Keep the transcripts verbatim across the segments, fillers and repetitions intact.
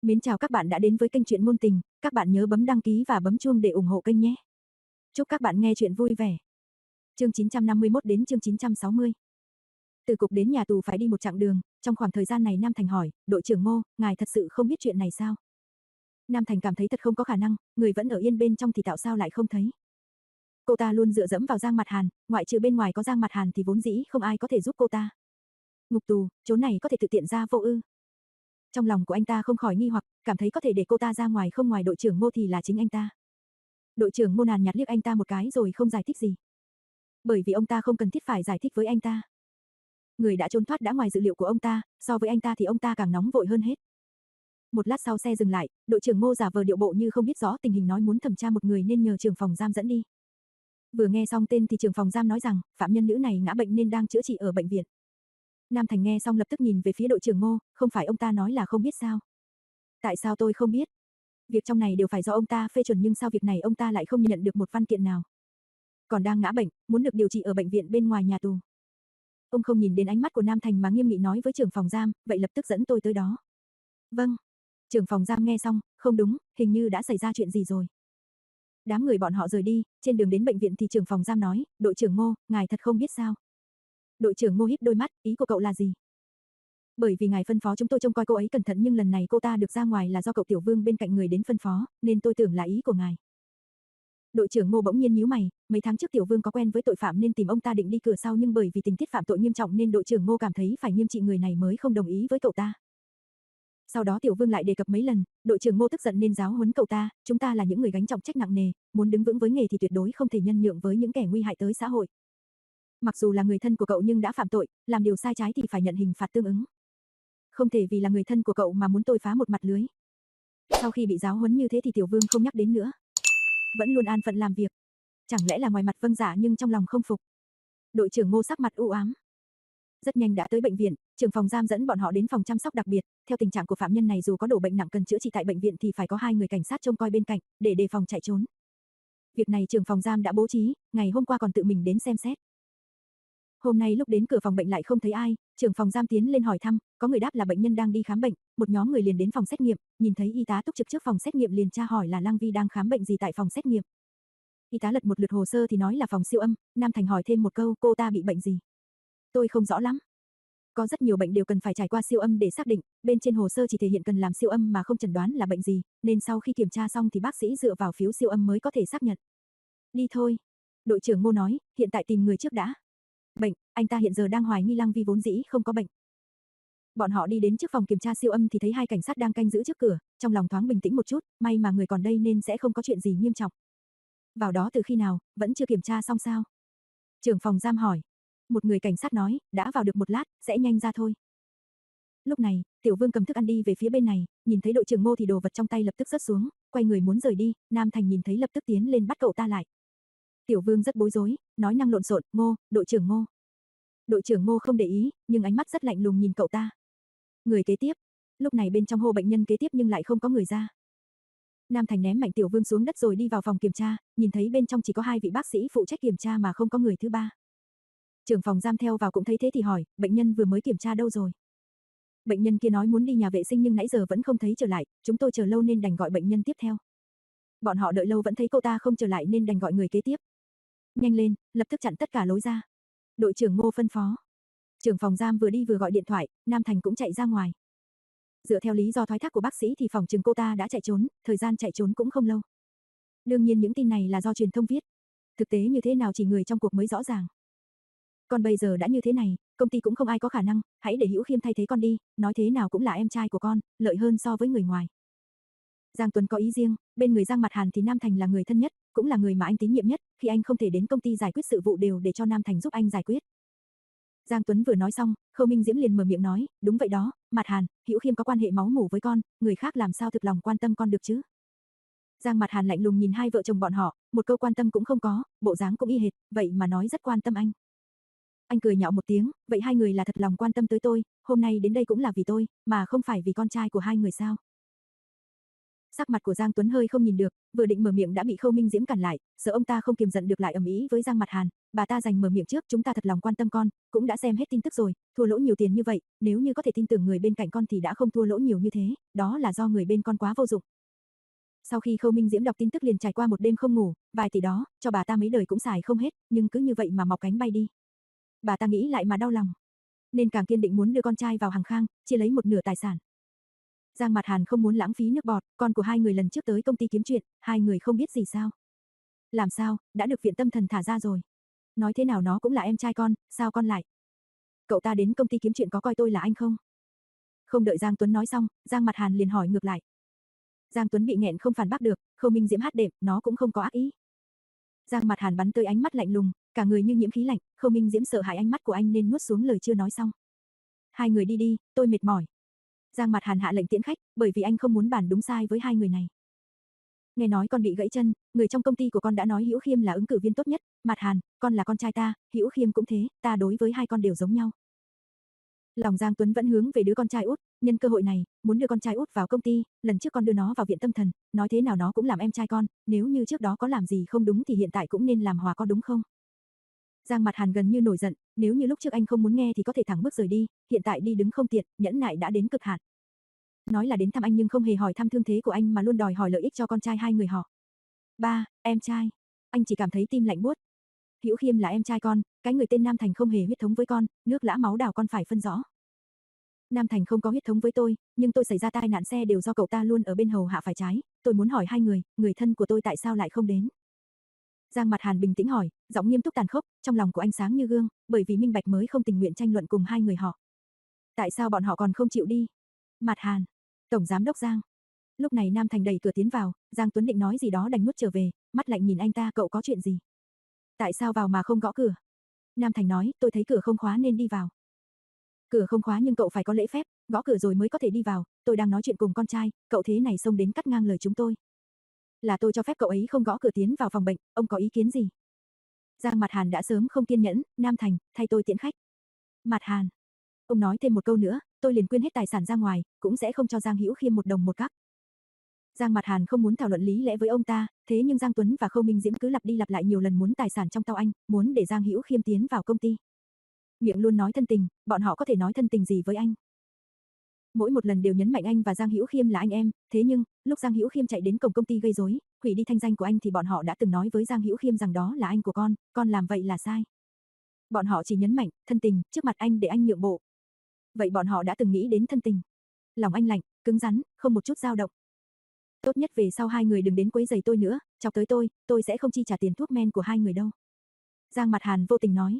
Mến chào các bạn đã đến với kênh truyện ngôn tình, các bạn nhớ bấm đăng ký và bấm chuông để ủng hộ kênh nhé. Chúc các bạn nghe truyện vui vẻ. Chương chín trăm năm mươi mốt đến chương chín trăm sáu mươi. Từ cục đến nhà tù phải đi một chặng đường, trong khoảng thời gian này Nam Thành hỏi, đội trưởng Ngô, ngài thật sự không biết chuyện này sao? Nam Thành cảm thấy thật không có khả năng, người vẫn ở yên bên trong thì tạo sao lại không thấy. Cô ta luôn dựa dẫm vào Giang Mặt Hàn, ngoại trừ bên ngoài có Giang Mặt Hàn thì vốn dĩ không ai có thể giúp cô ta. Ngục tù, chỗ này có thể tự tiện ra vô ư? Trong lòng của anh ta không khỏi nghi hoặc, cảm thấy có thể để cô ta ra ngoài không ngoài đội trưởng Ngô thì là chính anh ta. Đội trưởng Ngô nhàn nhạt liếc anh ta một cái rồi không giải thích gì. Bởi vì ông ta không cần thiết phải giải thích với anh ta. Người đã trốn thoát đã ngoài dự liệu của ông ta, so với anh ta thì ông ta càng nóng vội hơn hết. Một lát sau xe dừng lại, đội trưởng Ngô giả vờ điệu bộ như không biết rõ tình hình nói muốn thẩm tra một người nên nhờ trưởng phòng giam dẫn đi. Vừa nghe xong tên thì trưởng phòng giam nói rằng, phạm nhân nữ này ngã bệnh nên đang chữa trị ở bệnh viện. Nam Thành nghe xong lập tức nhìn về phía đội trưởng Ngô, không phải ông ta nói là không biết sao? Tại sao tôi không biết? Việc trong này đều phải do ông ta phê chuẩn nhưng sao việc này ông ta lại không nhận được một văn kiện nào? Còn đang ngã bệnh, muốn được điều trị ở bệnh viện bên ngoài nhà tù. Ông không nhìn đến ánh mắt của Nam Thành mà nghiêm nghị nói với trưởng phòng giam, vậy lập tức dẫn tôi tới đó. Vâng. Trưởng phòng giam nghe xong, không đúng, hình như đã xảy ra chuyện gì rồi. Đám người bọn họ rời đi, trên đường đến bệnh viện thì trưởng phòng giam nói, đội trưởng Ngô, ngài thật không biết sao? Đội trưởng Ngô híp đôi mắt, ý của cậu là gì? Bởi vì ngài phân phó chúng tôi trông coi cô ấy cẩn thận nhưng lần này cô ta được ra ngoài là do cậu tiểu vương bên cạnh người đến phân phó, nên tôi tưởng là ý của ngài. Đội trưởng Ngô bỗng nhiên nhíu mày, mấy tháng trước tiểu vương có quen với tội phạm nên tìm ông ta định đi cửa sau nhưng bởi vì tình tiết phạm tội nghiêm trọng nên đội trưởng Ngô cảm thấy phải nghiêm trị người này mới không đồng ý với cậu ta. Sau đó tiểu vương lại đề cập mấy lần, đội trưởng Ngô tức giận nên giáo huấn cậu ta, chúng ta là những người gánh trọng trách nặng nề, muốn đứng vững với nghề thì tuyệt đối không thể nhân nhượng với những kẻ nguy hại tới xã hội. Mặc dù là người thân của cậu nhưng đã phạm tội, làm điều sai trái thì phải nhận hình phạt tương ứng. Không thể vì là người thân của cậu mà muốn tôi phá một mặt lưới. Sau khi bị giáo huấn như thế thì tiểu vương không nhắc đến nữa. Vẫn luôn an phận làm việc. Chẳng lẽ là ngoài mặt vâng dạ nhưng trong lòng không phục. Đội trưởng Ngô sắc mặt u ám. Rất nhanh đã tới bệnh viện, trưởng phòng giam dẫn bọn họ đến phòng chăm sóc đặc biệt, theo tình trạng của phạm nhân này dù có đổ bệnh nặng cần chữa trị tại bệnh viện thì phải có hai người cảnh sát trông coi bên cạnh, để đề phòng chạy trốn. Việc này trưởng phòng giam đã bố trí, ngày hôm qua còn tự mình đến xem xét. Hôm nay lúc đến cửa phòng bệnh lại không thấy ai, trưởng phòng giam tiến lên hỏi thăm, có người đáp là bệnh nhân đang đi khám bệnh, một nhóm người liền đến phòng xét nghiệm, nhìn thấy y tá túc trực trước phòng xét nghiệm liền tra hỏi là Lăng Vi đang khám bệnh gì tại phòng xét nghiệm. Y tá lật một lượt hồ sơ thì nói là phòng siêu âm, Nam Thành hỏi thêm một câu, cô ta bị bệnh gì? Tôi không rõ lắm. Có rất nhiều bệnh đều cần phải trải qua siêu âm để xác định, bên trên hồ sơ chỉ thể hiện cần làm siêu âm mà không chẩn đoán là bệnh gì, nên sau khi kiểm tra xong thì bác sĩ dựa vào phiếu siêu âm mới có thể xác nhận. Đi thôi. Đội trưởng Ngô nói, hiện tại tìm người trước đã. Bệnh, anh ta hiện giờ đang hoài nghi Lăng Vi vốn dĩ không có bệnh. Bọn họ đi đến trước phòng kiểm tra siêu âm thì thấy hai cảnh sát đang canh giữ trước cửa, trong lòng thoáng bình tĩnh một chút, may mà người còn đây nên sẽ không có chuyện gì nghiêm trọng. Vào đó từ khi nào, vẫn chưa kiểm tra xong sao? Trưởng phòng giam hỏi. Một người cảnh sát nói, đã vào được một lát, sẽ nhanh ra thôi. Lúc này, tiểu vương cầm thức ăn đi về phía bên này, nhìn thấy đội trưởng Ngô thì đồ vật trong tay lập tức rớt xuống, quay người muốn rời đi, Nam Thành nhìn thấy lập tức tiến lên bắt cậu ta lại. Tiểu vương rất bối rối, nói năng lộn xộn, Ngô, đội trưởng Ngô. Đội trưởng Ngô không để ý, nhưng ánh mắt rất lạnh lùng nhìn cậu ta. Người kế tiếp. Lúc này bên trong hô bệnh nhân kế tiếp nhưng lại không có người ra. Nam Thành ném mạnh tiểu vương xuống đất rồi đi vào phòng kiểm tra, nhìn thấy bên trong chỉ có hai vị bác sĩ phụ trách kiểm tra mà không có người thứ ba. Trưởng phòng giam theo vào cũng thấy thế thì hỏi, bệnh nhân vừa mới kiểm tra đâu rồi? Bệnh nhân kia nói muốn đi nhà vệ sinh nhưng nãy giờ vẫn không thấy trở lại, chúng tôi chờ lâu nên đành gọi bệnh nhân tiếp theo. Bọn họ đợi lâu vẫn thấy cô ta không trở lại nên đành gọi người kế tiếp. Nhanh lên, lập tức chặn tất cả lối ra. Đội trưởng Ngô phân phó. Trưởng phòng giam vừa đi vừa gọi điện thoại, Nam Thành cũng chạy ra ngoài. Dựa theo lý do thoái thác của bác sĩ thì phòng chừng cô ta đã chạy trốn, thời gian chạy trốn cũng không lâu. Đương nhiên những tin này là do truyền thông viết. Thực tế như thế nào chỉ người trong cuộc mới rõ ràng. Còn bây giờ đã như thế này, công ty cũng không ai có khả năng, hãy để Hữu Khiêm thay thế con đi, nói thế nào cũng là em trai của con, lợi hơn so với người ngoài. Giang Tuấn có ý riêng, bên người Giang Mặt Hàn thì Nam Thành là người thân nhất, cũng là người mà anh tín nhiệm nhất, khi anh không thể đến công ty giải quyết sự vụ đều để cho Nam Thành giúp anh giải quyết. Giang Tuấn vừa nói xong, Khâu Minh Diễm liền mở miệng nói, đúng vậy đó, Mặt Hàn, Hữu Khiêm có quan hệ máu mủ với con, người khác làm sao thực lòng quan tâm con được chứ? Giang Mặt Hàn lạnh lùng nhìn hai vợ chồng bọn họ, một câu quan tâm cũng không có, bộ dáng cũng y hệt, vậy mà nói rất quan tâm anh. Anh cười nhạo một tiếng, vậy hai người là thật lòng quan tâm tới tôi, hôm nay đến đây cũng là vì tôi, mà không phải vì con trai của hai người sao? Sắc mặt của Giang Tuấn hơi không nhìn được, vừa định mở miệng đã bị Khâu Minh Diễm cản lại, sợ ông ta không kiềm giận được lại ầm ĩ với Giang Mặt Hàn, bà ta giành mở miệng trước, chúng ta thật lòng quan tâm con, cũng đã xem hết tin tức rồi, thua lỗ nhiều tiền như vậy, nếu như có thể tin tưởng người bên cạnh con thì đã không thua lỗ nhiều như thế, đó là do người bên con quá vô dụng. Sau khi Khâu Minh Diễm đọc tin tức liền trải qua một đêm không ngủ, vài tỷ đó, cho bà ta mấy đời cũng xài không hết, nhưng cứ như vậy mà mọc cánh bay đi. Bà ta nghĩ lại mà đau lòng, nên càng kiên định muốn đưa con trai vào hàng khang, chia lấy một nửa tài sản. Giang Mặt Hàn không muốn lãng phí nước bọt, con của hai người lần trước tới công ty kiếm chuyện, hai người không biết gì sao. Làm sao, đã được viện tâm thần thả ra rồi. Nói thế nào nó cũng là em trai con, sao con lại? Cậu ta đến công ty kiếm chuyện có coi tôi là anh không? Không đợi Giang Tuấn nói xong, Giang Mặt Hàn liền hỏi ngược lại. Giang Tuấn bị nghẹn không phản bác được, Khâu Minh Diễm hát đệm, nó cũng không có ác ý. Giang Mặt Hàn bắn tới ánh mắt lạnh lùng, cả người như nhiễm khí lạnh, Khâu Minh Diễm sợ hãi ánh mắt của anh nên nuốt xuống lời chưa nói xong. Hai người đi đi, tôi mệt mỏi. Giang Mặt Hàn hạ lệnh tiễn khách, bởi vì anh không muốn bàn đúng sai với hai người này. Nghe nói con bị gãy chân, người trong công ty của con đã nói Hữu Khiêm là ứng cử viên tốt nhất, Mặt Hàn, con là con trai ta, Hữu Khiêm cũng thế, ta đối với hai con đều giống nhau. Lòng Giang Tuấn vẫn hướng về đứa con trai út, nhân cơ hội này, muốn đưa con trai út vào công ty, lần trước con đưa nó vào viện tâm thần, nói thế nào nó cũng làm em trai con, nếu như trước đó có làm gì không đúng thì hiện tại cũng nên làm hòa con đúng không? Giang Mặt Hàn gần như nổi giận, nếu như lúc trước anh không muốn nghe thì có thể thẳng bước rời đi, hiện tại đi đứng không tiện, nhẫn nại đã đến cực hạn. Nói là đến thăm anh nhưng không hề hỏi thăm thương thế của anh mà luôn đòi hỏi lợi ích cho con trai hai người họ. Ba, em trai. Anh chỉ cảm thấy tim lạnh buốt. Hữu Khiêm là em trai con, cái người tên Nam Thành không hề huyết thống với con, nước lã máu đào con phải phân rõ. Nam Thành không có huyết thống với tôi, nhưng tôi xảy ra tai nạn xe đều do cậu ta luôn ở bên hầu hạ phải trái, tôi muốn hỏi hai người, người thân của tôi tại sao lại không đến? Giang Mặt Hàn bình tĩnh hỏi, giọng nghiêm túc tàn khốc, trong lòng của anh sáng như gương, bởi vì minh bạch mới không tình nguyện tranh luận cùng hai người họ. Tại sao bọn họ còn không chịu đi? Mặt Hàn, Tổng Giám đốc Giang. Lúc này Nam Thành đẩy cửa tiến vào, Giang Tuấn định nói gì đó đành nuốt trở về, mắt lạnh nhìn anh ta, cậu có chuyện gì? Tại sao vào mà không gõ cửa? Nam Thành nói, tôi thấy cửa không khóa nên đi vào. Cửa không khóa nhưng cậu phải có lễ phép, gõ cửa rồi mới có thể đi vào, tôi đang nói chuyện cùng con trai, cậu thế này xông đến cắt ngang lời chúng tôi. Là tôi cho phép cậu ấy không gõ cửa tiến vào phòng bệnh, ông có ý kiến gì? Giang Mặt Hàn đã sớm không kiên nhẫn, Nam Thành, thay tôi tiễn khách. Mặt Hàn, ông nói thêm một câu nữa, tôi liền quyên hết tài sản ra ngoài, cũng sẽ không cho Giang Hữu Khiêm một đồng một cắc. Giang Mặt Hàn không muốn thảo luận lý lẽ với ông ta, thế nhưng Giang Tuấn và Khâu Minh Diễm cứ lặp đi lặp lại nhiều lần muốn tài sản trong tay anh, muốn để Giang Hữu Khiêm tiến vào công ty. Miệng luôn nói thân tình, bọn họ có thể nói thân tình gì với anh? Mỗi một lần đều nhấn mạnh anh và Giang Hữu Khiêm là anh em, thế nhưng, lúc Giang Hữu Khiêm chạy đến cổng công ty gây rối, hủy đi thanh danh của anh thì bọn họ đã từng nói với Giang Hữu Khiêm rằng đó là anh của con, con làm vậy là sai. Bọn họ chỉ nhấn mạnh, thân tình, trước mặt anh để anh nhượng bộ. Vậy bọn họ đã từng nghĩ đến thân tình. Lòng anh lạnh, cứng rắn, không một chút dao động. Tốt nhất về sau hai người đừng đến quấy rầy tôi nữa, chọc tới tôi, tôi sẽ không chi trả tiền thuốc men của hai người đâu. Giang Mặt Hàn vô tình nói.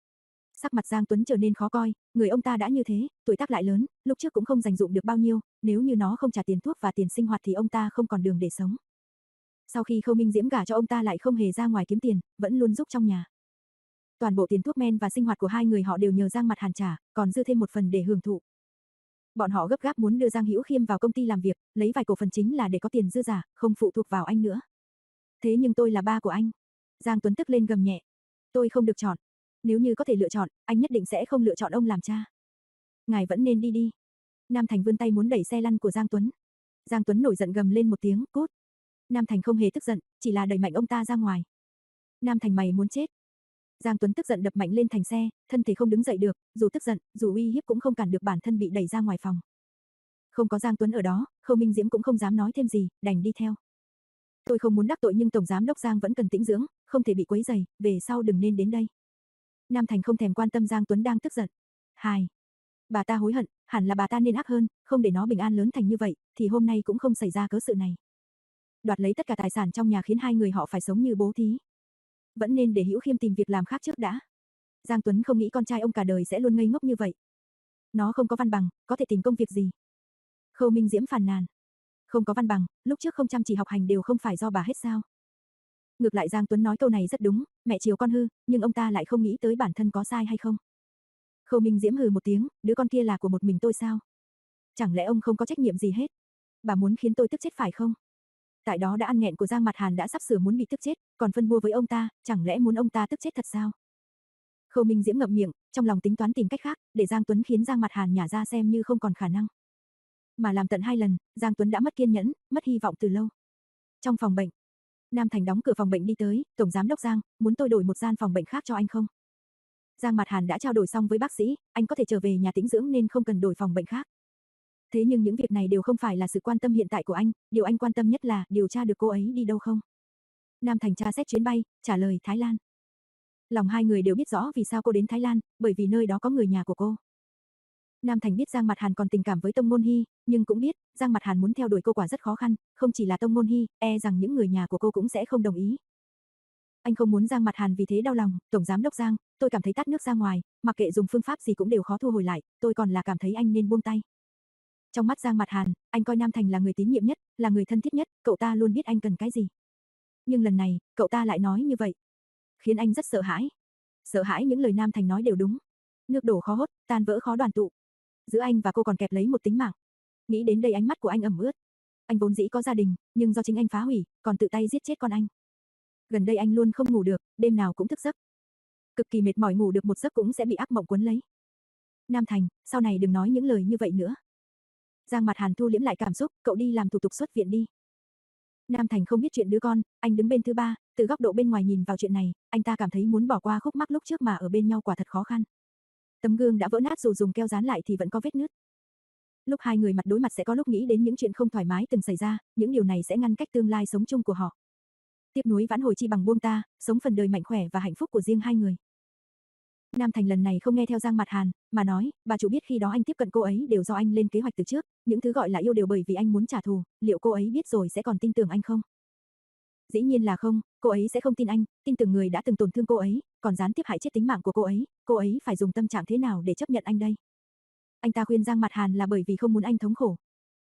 Sắc mặt Giang Tuấn trở nên khó coi, người ông ta đã như thế, tuổi tác lại lớn, lúc trước cũng không dành dụm được bao nhiêu, nếu như nó không trả tiền thuốc và tiền sinh hoạt thì ông ta không còn đường để sống. Sau khi Khâu Minh Diễm gả cho ông ta lại không hề ra ngoài kiếm tiền, vẫn luôn giúp trong nhà. Toàn bộ tiền thuốc men và sinh hoạt của hai người họ đều nhờ Giang Mặt Hàn trả, còn dư thêm một phần để hưởng thụ. Bọn họ gấp gáp muốn đưa Giang Hữu Khiêm vào công ty làm việc, lấy vài cổ phần chính là để có tiền dư giả, không phụ thuộc vào anh nữa. Thế nhưng tôi là ba của anh. Giang Tuấn tức lên gầm nhẹ. Tôi không được chọn. Nếu như có thể lựa chọn, anh nhất định sẽ không lựa chọn ông làm cha. Ngài vẫn nên đi đi. Nam Thành vươn tay muốn đẩy xe lăn của Giang Tuấn. Giang Tuấn nổi giận gầm lên một tiếng, cút. Nam Thành không hề tức giận, chỉ là đẩy mạnh ông ta ra ngoài. Nam Thành mày muốn chết. Giang Tuấn tức giận đập mạnh lên thành xe, thân thể không đứng dậy được, dù tức giận, dù uy hiếp cũng không cản được bản thân bị đẩy ra ngoài phòng. Không có Giang Tuấn ở đó, Khâu Minh Diễm cũng không dám nói thêm gì, đành đi theo. Tôi không muốn đắc tội nhưng Tổng Giám đốc Giang vẫn cần tĩnh dưỡng, không thể bị quấy rầy, về sau đừng nên đến đây. Nam Thành không thèm quan tâm Giang Tuấn đang tức giận. Hai. Bà ta hối hận, hẳn là bà ta nên ác hơn, không để nó bình an lớn thành như vậy, thì hôm nay cũng không xảy ra cớ sự này. Đoạt lấy tất cả tài sản trong nhà khiến hai người họ phải sống như bố thí. Vẫn nên để Hữu Khiêm tìm việc làm khác trước đã. Giang Tuấn không nghĩ con trai ông cả đời sẽ luôn ngây ngốc như vậy. Nó không có văn bằng, có thể tìm công việc gì? Khâu Minh Diễm phàn nàn. Không có văn bằng, lúc trước không chăm chỉ học hành đều không phải do bà hết sao? Ngược lại Giang Tuấn nói câu này rất đúng, mẹ chiều con hư, nhưng ông ta lại không nghĩ tới bản thân có sai hay không. Khâu Minh Diễm hừ một tiếng, đứa con kia là của một mình tôi sao? Chẳng lẽ ông không có trách nhiệm gì hết? Bà muốn khiến tôi tức chết phải không? Tại đó đã ăn nghẹn của Giang Mặt Hàn đã sắp sửa muốn bị tức chết, còn phân bua với ông ta, chẳng lẽ muốn ông ta tức chết thật sao? Khâu Minh Diễm ngậm miệng, trong lòng tính toán tìm cách khác, để Giang Tuấn khiến Giang Mặt Hàn nhả ra xem như không còn khả năng. Mà làm tận hai lần, Giang Tuấn đã mất kiên nhẫn, mất hy vọng từ lâu. Trong phòng bệnh, Nam Thành đóng cửa phòng bệnh đi tới, "Tổng giám đốc Giang, muốn tôi đổi một gian phòng bệnh khác cho anh không?" Giang Mạt Hàn đã trao đổi xong với bác sĩ, anh có thể trở về nhà tĩnh dưỡng nên không cần đổi phòng bệnh khác. Thế nhưng những việc này đều không phải là sự quan tâm hiện tại của anh, điều anh quan tâm nhất là điều tra được cô ấy đi đâu không. Nam Thành tra xét chuyến bay, trả lời Thái Lan. Lòng hai người đều biết rõ vì sao cô đến Thái Lan, bởi vì nơi đó có người nhà của cô. Nam Thành biết Giang Mạt Hàn còn tình cảm với Tông Môn Hy, nhưng cũng biết, Giang Mạt Hàn muốn theo đuổi cô quả rất khó khăn, không chỉ là Tông Môn Hy, e rằng những người nhà của cô cũng sẽ không đồng ý. Anh không muốn Giang Mạt Hàn vì thế đau lòng, "Tổng giám đốc Giang, tôi cảm thấy tát nước ra ngoài, mặc kệ dùng phương pháp gì cũng đều khó thu hồi lại, tôi còn là cảm thấy anh nên buông tay." Trong mắt Giang Mạt Hàn, anh coi Nam Thành là người tín nhiệm nhất, là người thân thiết nhất, cậu ta luôn biết anh cần cái gì. Nhưng lần này, cậu ta lại nói như vậy, khiến anh rất sợ hãi. Sợ hãi những lời Nam Thành nói đều đúng. Nước đổ khó hốt, tan vỡ khó đoàn tụ. Giữa anh và cô còn kẹp lấy một tính mạng. Nghĩ đến đây ánh mắt của anh ẩm ướt. Anh vốn dĩ có gia đình, nhưng do chính anh phá hủy, còn tự tay giết chết con anh. Gần đây anh luôn không ngủ được, đêm nào cũng thức giấc. Cực kỳ mệt mỏi, ngủ được một giấc cũng sẽ bị ác mộng cuốn lấy. Nam Thành, sau này đừng nói những lời như vậy nữa. Giang Mạt Hàn thu liễm lại cảm xúc, cậu đi làm thủ tục xuất viện đi. Nam Thành không biết chuyện đứa con, anh đứng bên thứ ba, từ góc độ bên ngoài nhìn vào chuyện này, anh ta cảm thấy muốn bỏ qua khúc mắc lúc trước mà ở bên nhau quả thật khó khăn. Tấm gương đã vỡ nát dù dùng keo dán lại thì vẫn có vết nứt. Lúc hai người mặt đối mặt sẽ có lúc nghĩ đến những chuyện không thoải mái từng xảy ra, những điều này sẽ ngăn cách tương lai sống chung của họ. Tiếc nuối vãn hồi chi bằng buông ta, sống phần đời mạnh khỏe và hạnh phúc của riêng hai người. Nam Thành lần này không nghe theo Giang Mạt Hàn, mà nói, "Bà chủ biết khi đó anh tiếp cận cô ấy đều do anh lên kế hoạch từ trước, những thứ gọi là yêu đều bởi vì anh muốn trả thù, liệu cô ấy biết rồi sẽ còn tin tưởng anh không?" Dĩ nhiên là không, cô ấy sẽ không tin anh, tin tưởng người đã từng tổn thương cô ấy, còn gián tiếp hại chết tính mạng của cô ấy, cô ấy phải dùng tâm trạng thế nào để chấp nhận anh đây? Anh ta khuyên Giang Mạt Hàn là bởi vì không muốn anh thống khổ.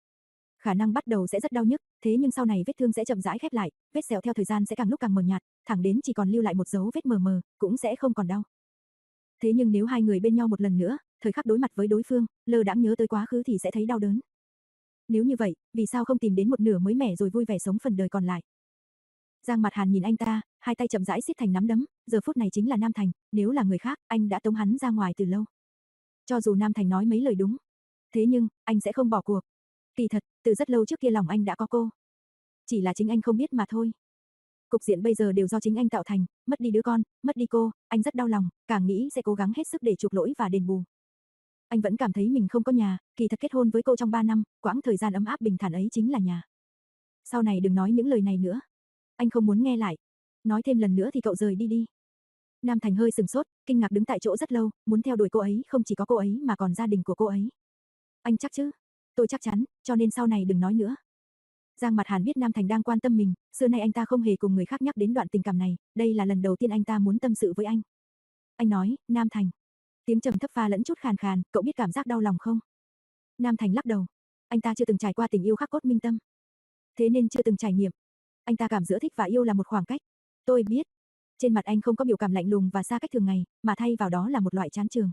Khả năng bắt đầu sẽ rất đau nhức, thế nhưng sau này vết thương sẽ chậm rãi khép lại, vết sẹo theo thời gian sẽ càng lúc càng mờ nhạt, thẳng đến chỉ còn lưu lại một dấu vết mờ mờ, cũng sẽ không còn đau. Thế nhưng nếu hai người bên nhau một lần nữa, thời khắc đối mặt với đối phương, lơ đãng nhớ tới quá khứ thì sẽ thấy đau đớn. Nếu như vậy, vì sao không tìm đến một nửa mới mẻ rồi vui vẻ sống phần đời còn lại? Giang Mạt Hàn nhìn anh ta, hai tay chậm rãi siết thành nắm đấm, giờ phút này chính là Nam Thành, nếu là người khác, anh đã tống hắn ra ngoài từ lâu. Cho dù Nam Thành nói mấy lời đúng, thế nhưng, anh sẽ không bỏ cuộc. Kỳ thật, từ rất lâu trước kia lòng anh đã có cô. Chỉ là chính anh không biết mà thôi. Cục diện bây giờ đều do chính anh tạo thành, mất đi đứa con, mất đi cô, anh rất đau lòng, càng nghĩ sẽ cố gắng hết sức để chuộc lỗi và đền bù. Anh vẫn cảm thấy mình không có nhà, kỳ thật kết hôn với cô trong ba năm, quãng thời gian ấm áp bình thản ấy chính là nhà. Sau này đừng nói những lời này nữa. Anh không muốn nghe lại. Nói thêm lần nữa thì cậu rời đi đi. Nam Thành hơi sừng sốt, kinh ngạc đứng tại chỗ rất lâu, muốn theo đuổi cô ấy không chỉ có cô ấy mà còn gia đình của cô ấy. Anh chắc chứ? Tôi chắc chắn, cho nên sau này đừng nói nữa. Giang Mạt Hàn biết Nam Thành đang quan tâm mình, xưa nay anh ta không hề cùng người khác nhắc đến đoạn tình cảm này, đây là lần đầu tiên anh ta muốn tâm sự với anh. Anh nói, Nam Thành. Tiếng trầm thấp pha lẫn chút khàn khàn, cậu biết cảm giác đau lòng không? Nam Thành lắc đầu. Anh ta chưa từng trải qua tình yêu khắc cốt minh tâm. Thế nên chưa từng trải nghiệm. Anh ta cảm giữa thích và yêu là một khoảng cách. Tôi biết. Trên mặt anh không có biểu cảm lạnh lùng và xa cách thường ngày, mà thay vào đó là một loại chán chường.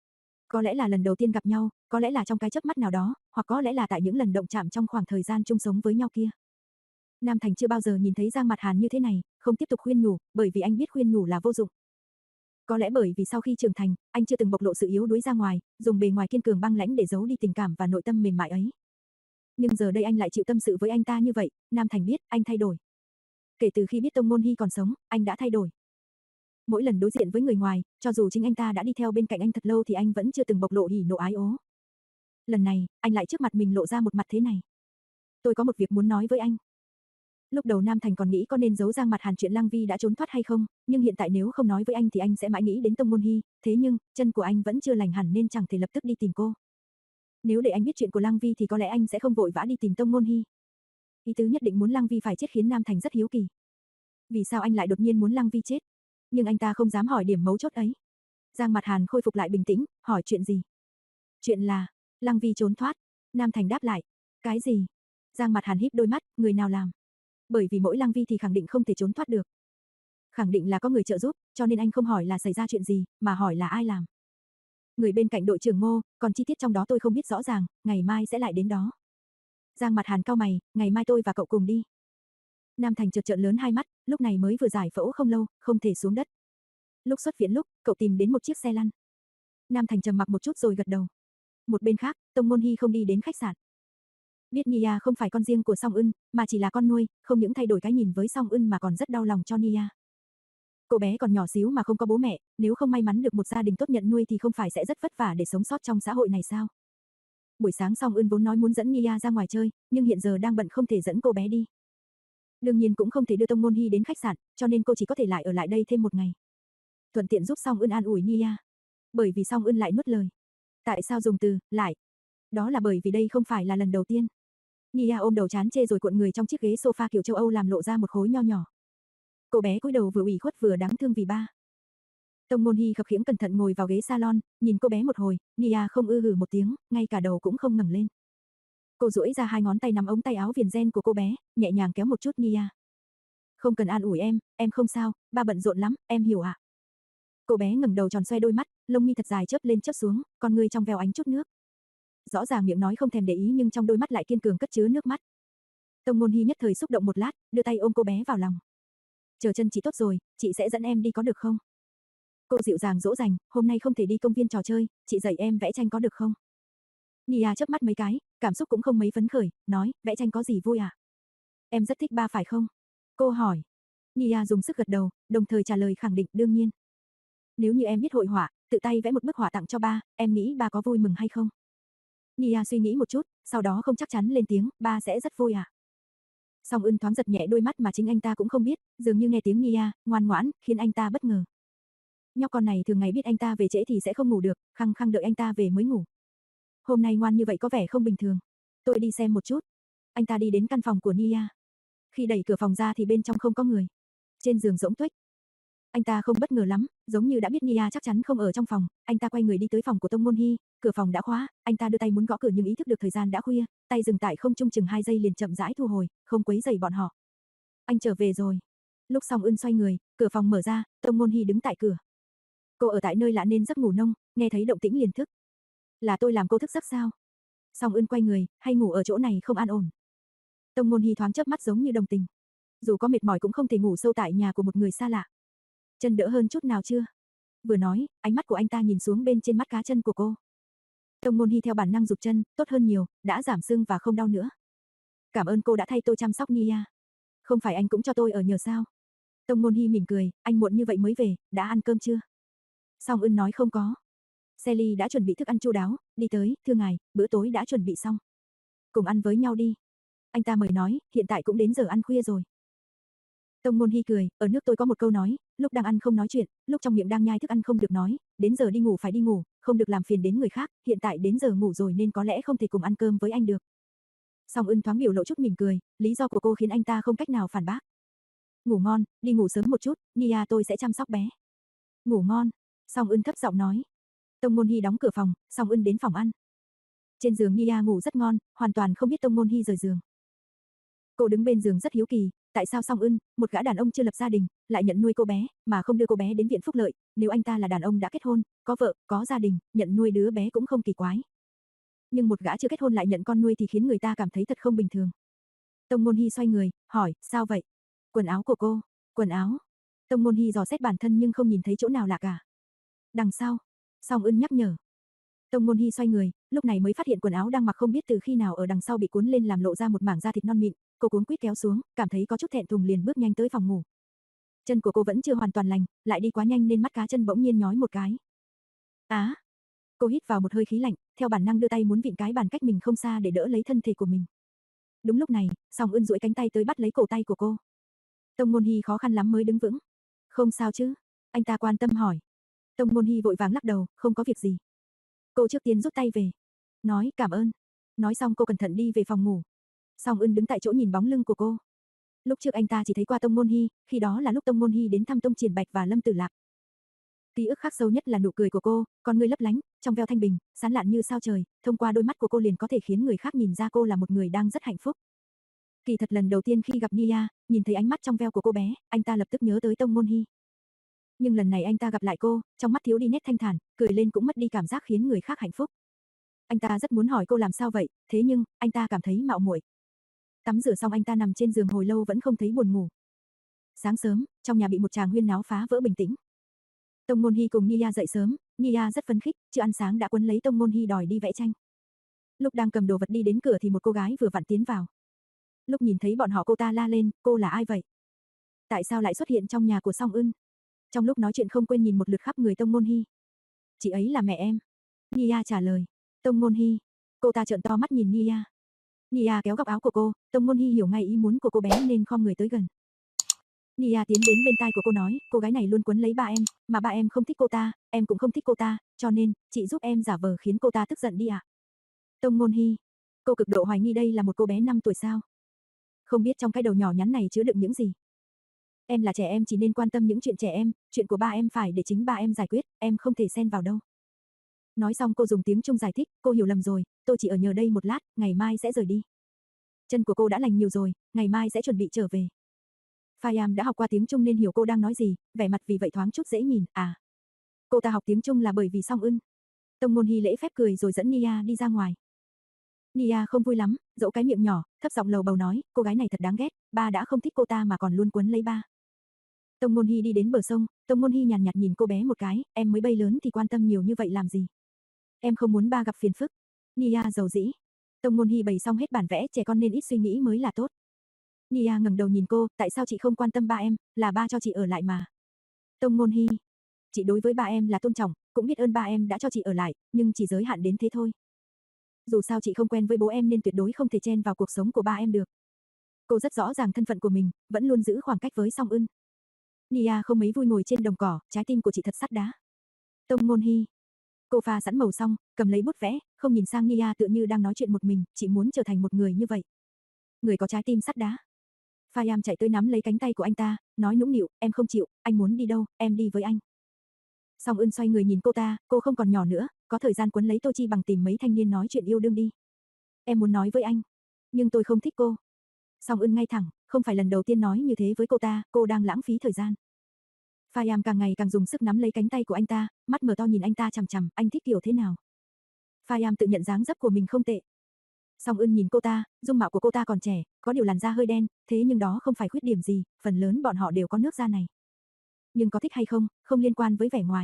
Có lẽ là lần đầu tiên gặp nhau, có lẽ là trong cái chớp mắt nào đó, hoặc có lẽ là tại những lần động chạm trong khoảng thời gian chung sống với nhau kia. Nam Thành chưa bao giờ nhìn thấy Giang Mạt Hàn như thế này, không tiếp tục khuyên nhủ, bởi vì anh biết khuyên nhủ là vô dụng. Có lẽ bởi vì sau khi trưởng thành, anh chưa từng bộc lộ sự yếu đuối ra ngoài, dùng bề ngoài kiên cường băng lãnh để giấu đi tình cảm và nội tâm mềm mại ấy. Nhưng giờ đây anh lại chịu tâm sự với anh ta như vậy, Nam Thành biết, anh thay đổi. Kể từ khi biết Tông Môn Hy còn sống, anh đã thay đổi. Mỗi lần đối diện với người ngoài, cho dù chính anh ta đã đi theo bên cạnh anh thật lâu thì anh vẫn chưa từng bộc lộ hỉ nộ ái ố. Lần này, anh lại trước mặt mình lộ ra một mặt thế này. Tôi có một việc muốn nói với anh. Lúc đầu Nam Thành còn nghĩ có nên giấu Giang Mạt Hàn chuyện Lăng Vi đã trốn thoát hay không, nhưng hiện tại nếu không nói với anh thì anh sẽ mãi nghĩ đến Tông Môn Hy, thế nhưng, chân của anh vẫn chưa lành hẳn nên chẳng thể lập tức đi tìm cô. Nếu để anh biết chuyện của Lăng Vi thì có lẽ anh sẽ không vội vã đi tìm Tông Môn Hy. Ý tứ nhất định muốn Lăng Vi phải chết khiến Nam Thành rất hiếu kỳ. Vì sao anh lại đột nhiên muốn Lăng Vi chết? Nhưng anh ta không dám hỏi điểm mấu chốt ấy. Giang Mạt Hàn khôi phục lại bình tĩnh, hỏi chuyện gì? Chuyện là, Lăng Vi trốn thoát. Nam Thành đáp lại. Cái gì? Giang Mạt Hàn híp đôi mắt, người nào làm? Bởi vì mỗi Lăng Vi thì khẳng định không thể trốn thoát được. Khẳng định là có người trợ giúp, cho nên anh không hỏi là xảy ra chuyện gì, mà hỏi là ai làm. Người bên cạnh đội trưởng Ngô, còn chi tiết trong đó tôi không biết rõ ràng, ngày mai sẽ lại đến đó. Giang Mạt Hàn cau mày, ngày mai tôi và cậu cùng đi. Nam Thành chợt trợn lớn hai mắt, lúc này mới vừa giải phẫu không lâu, không thể xuống đất. Lúc xuất viện lúc, cậu tìm đến một chiếc xe lăn. Nam Thành trầm mặc một chút rồi gật đầu. Một bên khác, Tông Môn Hy không đi đến khách sạn. Biết Nia không phải con riêng của Song Eun, mà chỉ là con nuôi, không những thay đổi cái nhìn với Song Eun mà còn rất đau lòng cho Nia. Cô bé còn nhỏ xíu mà không có bố mẹ, nếu không may mắn được một gia đình tốt nhận nuôi thì không phải sẽ rất vất vả để sống sót trong xã hội này sao? Buổi sáng Song Eun vốn nói muốn dẫn Nia ra ngoài chơi, nhưng hiện giờ đang bận không thể dẫn cô bé đi. Đương nhiên cũng không thể đưa Tông Môn Hy đến khách sạn, cho nên cô chỉ có thể lại ở lại đây thêm một ngày. Thuận tiện giúp Song Eun an ủi Nia. Bởi vì Song Eun lại nuốt lời. Tại sao dùng từ lại? Đó là bởi vì đây không phải là lần đầu tiên. Nia ôm đầu chán chê rồi cuộn người trong chiếc ghế sofa kiểu châu Âu làm lộ ra một khối nho nhỏ. Cô bé cúi đầu vừa ủy khuất vừa đáng thương vì ba. Tông Môn Hy khập khiễng cẩn thận ngồi vào ghế salon, nhìn cô bé một hồi, Nia không ư hử một tiếng, ngay cả đầu cũng không ngẩng lên. Cô duỗi ra hai ngón tay nắm ống tay áo viền ren của cô bé, nhẹ nhàng kéo một chút Nia. Không cần an ủi em, em không sao, ba bận rộn lắm, em hiểu ạ. À? Cô bé ngẩng đầu tròn xoe đôi mắt, lông mi thật dài chớp lên chớp xuống, con ngươi trong veo ánh chút nước. Rõ ràng miệng nói không thèm để ý nhưng trong đôi mắt lại kiên cường cất chứa nước mắt. Tông Môn Hy nhất thời xúc động một lát, đưa tay ôm cô bé vào lòng. Chờ chân chị tốt rồi, chị sẽ dẫn em đi có được không? Cô dịu dàng dỗ dành, hôm nay không thể đi công viên trò chơi, chị dạy em vẽ tranh có được không? Nia chớp mắt mấy cái, cảm xúc cũng không mấy phấn khởi, nói, vẽ tranh có gì vui à? Em rất thích ba phải không? Cô hỏi. Nia dùng sức gật đầu, đồng thời trả lời khẳng định đương nhiên. Nếu như em biết hội họa, tự tay vẽ một bức họa tặng cho ba, em nghĩ ba có vui mừng hay không? Nia suy nghĩ một chút, sau đó không chắc chắn lên tiếng, ba sẽ rất vui à? Song Eun thoáng giật nhẹ đôi mắt mà chính anh ta cũng không biết, dường như nghe tiếng Nia, ngoan ngoãn, khiến anh ta bất ngờ. Nhóc con này thường ngày biết anh ta về trễ thì sẽ không ngủ được, khăng khăng đợi anh ta về mới ngủ. Hôm nay ngoan như vậy có vẻ không bình thường. Tôi đi xem một chút. Anh ta đi đến căn phòng của Nia. Khi đẩy cửa phòng ra thì bên trong không có người. Trên giường rỗng tuếch. Anh ta không bất ngờ lắm, giống như đã biết Nia chắc chắn không ở trong phòng, anh ta quay người đi tới phòng của Tông Môn Hy, cửa phòng đã khóa, anh ta đưa tay muốn gõ cửa nhưng ý thức được thời gian đã khuya, tay dừng tại không trung chừng hai giây liền chậm rãi thu hồi, không quấy rầy bọn họ. Anh trở về rồi. Lúc Song Eun xoay người, cửa phòng mở ra, Tông Môn Hy đứng tại cửa. Cô ở tại nơi lạ nên giấc ngủ nông, nghe thấy động tĩnh liền thức. Là tôi làm cô thức giấc sao? Song Eun quay người, hay ngủ ở chỗ này không an ổn. Tông Môn Hy thoáng chớp mắt giống như đồng tình. Dù có mệt mỏi cũng không thể ngủ sâu tại nhà của một người xa lạ. Chân đỡ hơn chút nào chưa? Vừa nói, ánh mắt của anh ta nhìn xuống bên trên mắt cá chân của cô. Tông Môn Hy theo bản năng rụt chân, tốt hơn nhiều, đã giảm sưng và không đau nữa. Cảm ơn cô đã thay tôi chăm sóc Nia. Không phải anh cũng cho tôi ở nhờ sao? Tông Môn Hy mỉm cười, anh muộn như vậy mới về, đã ăn cơm chưa? Song Eun nói không có. Sally đã chuẩn bị thức ăn chu đáo, đi tới, thưa ngài, bữa tối đã chuẩn bị xong. Cùng ăn với nhau đi. Anh ta mời nói, hiện tại cũng đến giờ ăn khuya rồi. Tông Môn Hy cười, ở nước tôi có một câu nói, lúc đang ăn không nói chuyện, lúc trong miệng đang nhai thức ăn không được nói, đến giờ đi ngủ phải đi ngủ, không được làm phiền đến người khác, hiện tại đến giờ ngủ rồi nên có lẽ không thể cùng ăn cơm với anh được. Song Eun thoáng biểu lộ chút mỉm cười, lý do của cô khiến anh ta không cách nào phản bác. Ngủ ngon, đi ngủ sớm một chút, Nia tôi sẽ chăm sóc bé. Ngủ ngon, Song Eun thấp giọng nói. Tông Môn Hy đóng cửa phòng, Song Eun đến phòng ăn. Trên giường Nia ngủ rất ngon, hoàn toàn không biết Tông Môn Hy rời giường. Cô đứng bên giường rất hiếu kỳ, tại sao Song Eun, một gã đàn ông chưa lập gia đình, lại nhận nuôi cô bé, mà không đưa cô bé đến viện phúc lợi, nếu anh ta là đàn ông đã kết hôn, có vợ, có gia đình, nhận nuôi đứa bé cũng không kỳ quái. Nhưng một gã chưa kết hôn lại nhận con nuôi thì khiến người ta cảm thấy thật không bình thường. Tông Môn Hy xoay người, hỏi, sao vậy? Quần áo của cô, quần áo. Tông Môn Hy dò xét bản thân nhưng không nhìn thấy chỗ nào lạ cả. Đằng sau, Song Eun nhắc nhở. Tông Môn Hy xoay người, lúc này mới phát hiện quần áo đang mặc không biết từ khi nào ở đằng sau bị cuốn lên làm lộ ra một mảng da thịt non mịn, cô cuống quýt kéo xuống, cảm thấy có chút thẹn thùng liền bước nhanh tới phòng ngủ. Chân của cô vẫn chưa hoàn toàn lành, lại đi quá nhanh nên mắt cá chân bỗng nhiên nhói một cái. Á! À, cô hít vào một hơi khí lạnh, theo bản năng đưa tay muốn vịn cái bàn cách mình không xa để đỡ lấy thân thể của mình. Đúng lúc này, Song Eun duỗi cánh tay tới bắt lấy cổ tay của cô. Tông Môn Hy khó khăn lắm mới đứng vững. Không sao chứ? Anh ta quan tâm hỏi. Tông Môn Hy vội vàng lắc đầu, không có việc gì. Cô trước tiên rút tay về. Nói cảm ơn. Nói xong cô cẩn thận đi về phòng ngủ. Song Eun đứng tại chỗ nhìn bóng lưng của cô. Lúc trước anh ta chỉ thấy qua Tông Môn Hy, khi đó là lúc Tông Môn Hy đến thăm Tông Triển Bạch và Lâm Tử Lạc. Ký ức khắc sâu nhất là nụ cười của cô, con ngươi lấp lánh, trong veo thanh bình, sáng lạn như sao trời, thông qua đôi mắt của cô liền có thể khiến người khác nhìn ra cô là một người đang rất hạnh phúc. Kỳ thật lần đầu tiên khi gặp Nia, nhìn thấy ánh mắt trong veo của cô bé, anh ta lập tức nhớ tới Tông Môn Hy. Nhưng lần này anh ta gặp lại cô, trong mắt thiếu đi nét thanh thản, cười lên cũng mất đi cảm giác khiến người khác hạnh phúc. Anh ta rất muốn hỏi cô làm sao vậy, thế nhưng, anh ta cảm thấy mạo muội. Tắm rửa xong anh ta nằm trên giường hồi lâu vẫn không thấy buồn ngủ. Sáng sớm, trong nhà bị một tràng huyên náo phá vỡ bình tĩnh. Tông Môn Hy cùng Nia dậy sớm, Nia rất phấn khích, chưa ăn sáng đã quấn lấy Tông Môn Hy đòi đi vẽ tranh. Lúc đang cầm đồ vật đi đến cửa thì một cô gái vừa vặn tiến vào. Lúc nhìn thấy bọn họ cô ta la lên, cô là ai vậy? Tại sao lại xuất hiện trong nhà của Song Ưn? Trong lúc nói chuyện không quên nhìn một lượt khắp người Tông Ngôn Hy. Chị ấy là mẹ em. Nia trả lời. Tông Ngôn Hy. Cô ta trợn to mắt nhìn Nia. Nia kéo góc áo của cô, Tông Ngôn Hy hiểu ngay ý muốn của cô bé nên khom người tới gần. Nia tiến đến bên tai của cô nói, cô gái này luôn quấn lấy ba em, mà ba em không thích cô ta, em cũng không thích cô ta, cho nên, chị giúp em giả vờ khiến cô ta tức giận đi ạ. À? Tông Ngôn Hy. Cô cực độ hoài nghi đây là một cô bé năm tuổi sao? Không biết trong cái đầu nhỏ nhắn này chứa đựng những gì. Em là trẻ em chỉ nên quan tâm những chuyện trẻ em, chuyện của ba em phải để chính ba em giải quyết, em không thể xen vào đâu. Nói xong cô dùng tiếng Trung giải thích, cô hiểu lầm rồi, tôi chỉ ở nhờ đây một lát, ngày mai sẽ rời đi. Chân của cô đã lành nhiều rồi, ngày mai sẽ chuẩn bị trở về. Pha-yam đã học qua tiếng Trung nên hiểu cô đang nói gì, vẻ mặt vì vậy thoáng chút dễ nhìn, à. Cô ta học tiếng Trung là bởi vì Song Ưn. Tông Ngôn Hy lễ phép cười rồi dẫn Nia đi ra ngoài. Nia không vui lắm, dẫu cái miệng nhỏ, thấp giọng lầu bầu nói, cô gái này thật đáng ghét, ba đã không thích cô ta mà còn luôn quấn lấy ba. Tông Ngôn Hy đi đến bờ sông, Tông Ngôn Hy nhàn nhạt nhìn cô bé một cái, em mới bay lớn thì quan tâm nhiều như vậy làm gì? Em không muốn ba gặp phiền phức. Nia giàu dĩ. Tông Ngôn Hy bày xong hết bản vẽ, trẻ con nên ít suy nghĩ mới là tốt. Nia ngẩng đầu nhìn cô, tại sao chị không quan tâm ba em, là ba cho chị ở lại mà. Tông Ngôn Hy. Chị đối với ba em là tôn trọng, cũng biết ơn ba em đã cho chị ở lại, nhưng chỉ giới hạn đến thế thôi. Dù sao chị không quen với bố em nên tuyệt đối không thể chen vào cuộc sống của ba em được. Cô rất rõ ràng thân phận của mình, vẫn luôn giữ khoảng cách với Song Ưn. Nia không mấy vui ngồi trên đồng cỏ, trái tim của chị thật sắt đá. Tông Ngôn Hy. Cô pha sẵn màu xong, cầm lấy bút vẽ, không nhìn sang Nia tựa như đang nói chuyện một mình, chị muốn trở thành một người như vậy. Người có trái tim sắt đá. Pha-yam chạy tới nắm lấy cánh tay của anh ta, nói nũng nịu, em không chịu, anh muốn đi đâu, em đi với anh. Song Ưn xoay người nhìn cô ta, cô không còn nhỏ nữa, có thời gian quấn lấy Tô Chi bằng tìm mấy thanh niên nói chuyện yêu đương đi. Em muốn nói với anh, nhưng tôi không thích cô. Song Ưn ngay thẳng, không phải lần đầu tiên nói như thế với cô ta, cô đang lãng phí thời gian. Pha-yam càng ngày càng dùng sức nắm lấy cánh tay của anh ta, mắt mở to nhìn anh ta chằm chằm, anh thích kiểu thế nào? Pha-yam tự nhận dáng dấp của mình không tệ. Song Ưn nhìn cô ta, dung mạo của cô ta còn trẻ, có điều làn da hơi đen, thế nhưng đó không phải khuyết điểm gì, phần lớn bọn họ đều có nước da này. Nhưng có thích hay không, không liên quan với vẻ ngoài.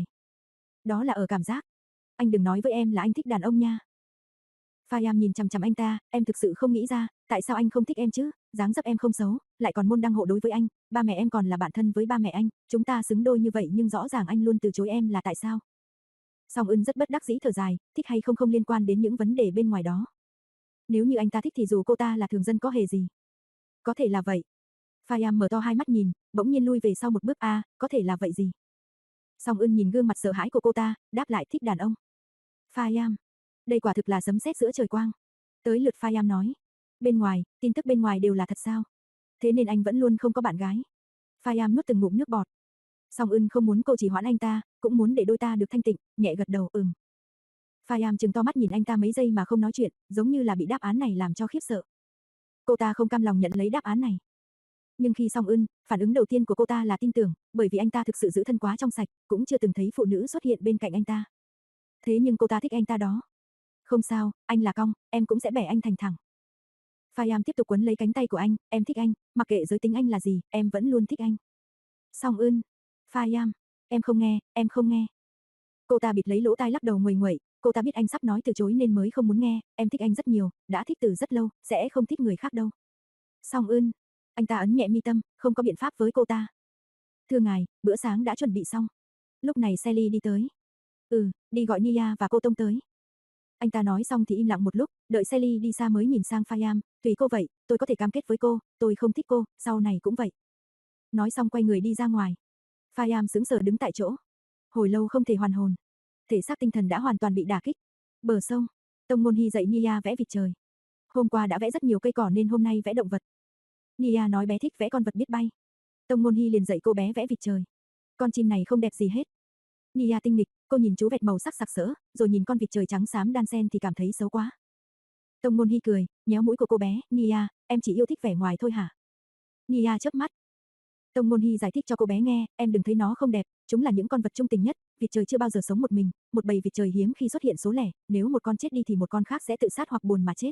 Đó là ở cảm giác. Anh đừng nói với em là anh thích đàn ông nha. Pha-yam nhìn chằm chằm anh ta, em thực sự không nghĩ ra, tại sao anh không thích em chứ, dáng dấp em không xấu, lại còn môn đăng hộ đối với anh, ba mẹ em còn là bạn thân với ba mẹ anh, chúng ta xứng đôi như vậy nhưng rõ ràng anh luôn từ chối em là tại sao? Song Ưn rất bất đắc dĩ thở dài, thích hay không không liên quan đến những vấn đề bên ngoài đó. Nếu như anh ta thích thì dù cô ta là thường dân có hề gì. Có thể là vậy. Pha-yam mở to hai mắt nhìn, bỗng nhiên lui về sau một bước, a, à, có thể là vậy gì? Song Ưn nhìn gương mặt sợ hãi của cô ta, đáp lại thích đàn ông. Pha-yam, đây quả thực là sấm sét giữa trời quang. Tới lượt Pha-yam nói, bên ngoài, tin tức bên ngoài đều là thật sao? Thế nên anh vẫn luôn không có bạn gái. Pha-yam nuốt từng ngụm nước bọt. Song Ưn không muốn cô chỉ hoãn anh ta, cũng muốn để đôi ta được thanh tịnh, nhẹ gật đầu, ừm. Pha-yam trừng to mắt nhìn anh ta mấy giây mà không nói chuyện, giống như là bị đáp án này làm cho khiếp sợ. Cô ta không cam lòng nhận lấy đáp án này. Nhưng khi Song Ưn, phản ứng đầu tiên của cô ta là tin tưởng, bởi vì anh ta thực sự giữ thân quá trong sạch, cũng chưa từng thấy phụ nữ xuất hiện bên cạnh anh ta. Thế nhưng cô ta thích anh ta đó. Không sao, anh là cong, em cũng sẽ bẻ anh thành thẳng. Pha-yam tiếp tục quấn lấy cánh tay của anh, em thích anh, mặc kệ giới tính anh là gì, em vẫn luôn thích anh. Song Ưn, Pha-yam, em không nghe, em không nghe. Cô ta bịt lấy lỗ tai lắc đầu nguầy nguậy, cô ta biết anh sắp nói từ chối nên mới không muốn nghe, em thích anh rất nhiều, đã thích từ rất lâu, sẽ không thích người khác đâu. Song Ưn, anh ta ấn nhẹ mi tâm, không có biện pháp với cô ta. Thưa ngài, bữa sáng đã chuẩn bị xong. Lúc này Sally đi tới. Ừ, đi gọi Nia và cô Tông tới. Anh ta nói xong thì im lặng một lúc, đợi Sally đi xa mới nhìn sang Pha-yam, tùy cô vậy, tôi có thể cam kết với cô, tôi không thích cô, sau này cũng vậy. Nói xong quay người đi ra ngoài. Pha-yam sững sờ đứng tại chỗ. Hồi lâu không thể hoàn hồn. Thể xác tinh thần đã hoàn toàn bị đả kích. Bờ sông, Tông Ngôn Hy dạy Nia vẽ vịt trời. Hôm qua đã vẽ rất nhiều cây cỏ nên hôm nay vẽ động vật. Nia nói bé thích vẽ con vật biết bay. Tông Ngôn Hy liền dạy cô bé vẽ vịt trời. Con chim này không đẹp gì hết. Nia tinh nghịch, cô nhìn chú vẹt màu sắc sặc sỡ, rồi nhìn con vịt trời trắng xám đan xen thì cảm thấy xấu quá. Tông Ngôn Hy cười, nhéo mũi của cô bé, Nia, em chỉ yêu thích vẻ ngoài thôi hả? Nia chớp mắt. Tông Ngôn Hy giải thích cho cô bé nghe, em đừng thấy nó không đẹp, chúng là những con vật trung tình nhất, vịt trời chưa bao giờ sống một mình, một bầy vịt trời hiếm khi xuất hiện số lẻ, nếu một con chết đi thì một con khác sẽ tự sát hoặc buồn mà chết.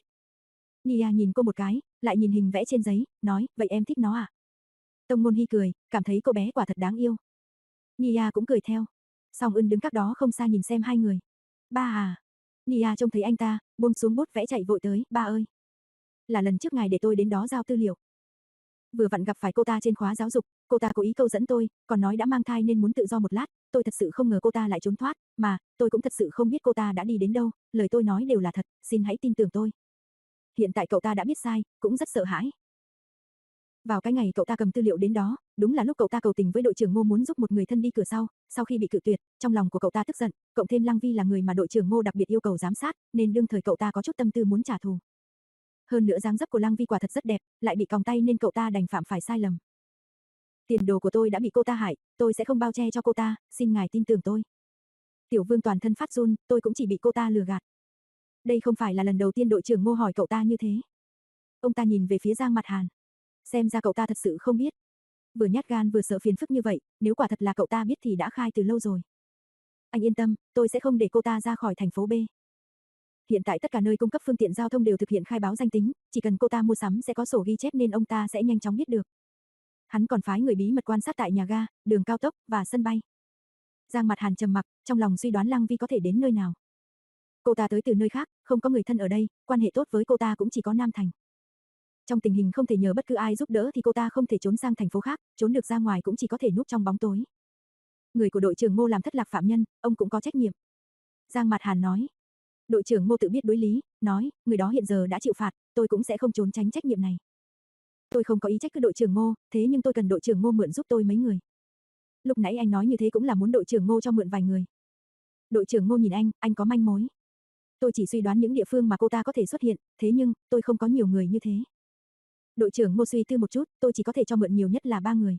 Nia nhìn cô một cái, lại nhìn hình vẽ trên giấy, nói, vậy em thích nó à? Tông Ngôn Hy cười, cảm thấy cô bé quả thật đáng yêu. Nia cũng cười theo. Song Ưn đứng cách đó không xa nhìn xem hai người. Ba à? Nia trông thấy anh ta, buông xuống bút vẽ chạy vội tới, ba ơi. Là lần trước ngài để tôi đến đó giao tư liệu. Vừa vặn gặp phải cô ta trên khóa giáo dục, cô ta cố ý câu dẫn tôi, còn nói đã mang thai nên muốn tự do một lát, tôi thật sự không ngờ cô ta lại trốn thoát, mà, tôi cũng thật sự không biết cô ta đã đi đến đâu, lời tôi nói đều là thật, xin hãy tin tưởng tôi. Hiện tại cậu ta đã biết sai, cũng rất sợ hãi. Vào cái ngày cậu ta cầm tư liệu đến đó, đúng là lúc cậu ta cầu tình với đội trưởng Ngô muốn giúp một người thân đi cửa sau, sau khi bị cự tuyệt, trong lòng của cậu ta tức giận, cộng thêm Lăng Vi là người mà đội trưởng Ngô đặc biệt yêu cầu giám sát, nên đương thời cậu ta có chút tâm tư muốn trả thù. Hơn nữa dáng dấp của Lăng Vi quả thật rất đẹp, lại bị còng tay nên cậu ta đành phạm phải sai lầm. Tiền đồ của tôi đã bị cô ta hại, tôi sẽ không bao che cho cô ta, xin ngài tin tưởng tôi. Tiểu Vương toàn thân phát run, tôi cũng chỉ bị cô ta lừa gạt. Đây không phải là lần đầu tiên đội trưởng Ngô hỏi cậu ta như thế. Ông ta nhìn về phía Giang Mặt Hàn. Xem ra cậu ta thật sự không biết. Vừa nhát gan vừa sợ phiền phức như vậy, nếu quả thật là cậu ta biết thì đã khai từ lâu rồi. Anh yên tâm, tôi sẽ không để cô ta ra khỏi thành phố B. Hiện tại tất cả nơi cung cấp phương tiện giao thông đều thực hiện khai báo danh tính, chỉ cần cô ta mua sắm sẽ có sổ ghi chép nên ông ta sẽ nhanh chóng biết được. Hắn còn phái người bí mật quan sát tại nhà ga, đường cao tốc và sân bay. Giang Mặt Hàn trầm mặc, trong lòng suy đoán Lăng Vi có thể đến nơi nào. Cô ta tới từ nơi khác, không có người thân ở đây, quan hệ tốt với cô ta cũng chỉ có Nam Thành. Trong tình hình không thể nhờ bất cứ ai giúp đỡ thì cô ta không thể trốn sang thành phố khác, trốn được ra ngoài cũng chỉ có thể núp trong bóng tối. Người của đội trưởng Ngô làm thất lạc phạm nhân, ông cũng có trách nhiệm. Giang Mạt Hàn nói. Đội trưởng Ngô tự biết đối lý, nói, người đó hiện giờ đã chịu phạt, tôi cũng sẽ không trốn tránh trách nhiệm này. Tôi không có ý trách cứ đội trưởng Ngô, thế nhưng tôi cần đội trưởng Ngô mượn giúp tôi mấy người. Lúc nãy anh nói như thế cũng là muốn đội trưởng Ngô cho mượn vài người. Đội trưởng Ngô nhìn anh, anh có manh mối. Tôi chỉ suy đoán những địa phương mà cô ta có thể xuất hiện, thế nhưng, tôi không có nhiều người như thế. Đội trưởng Ngô suy tư một chút, tôi chỉ có thể cho mượn nhiều nhất là ba người.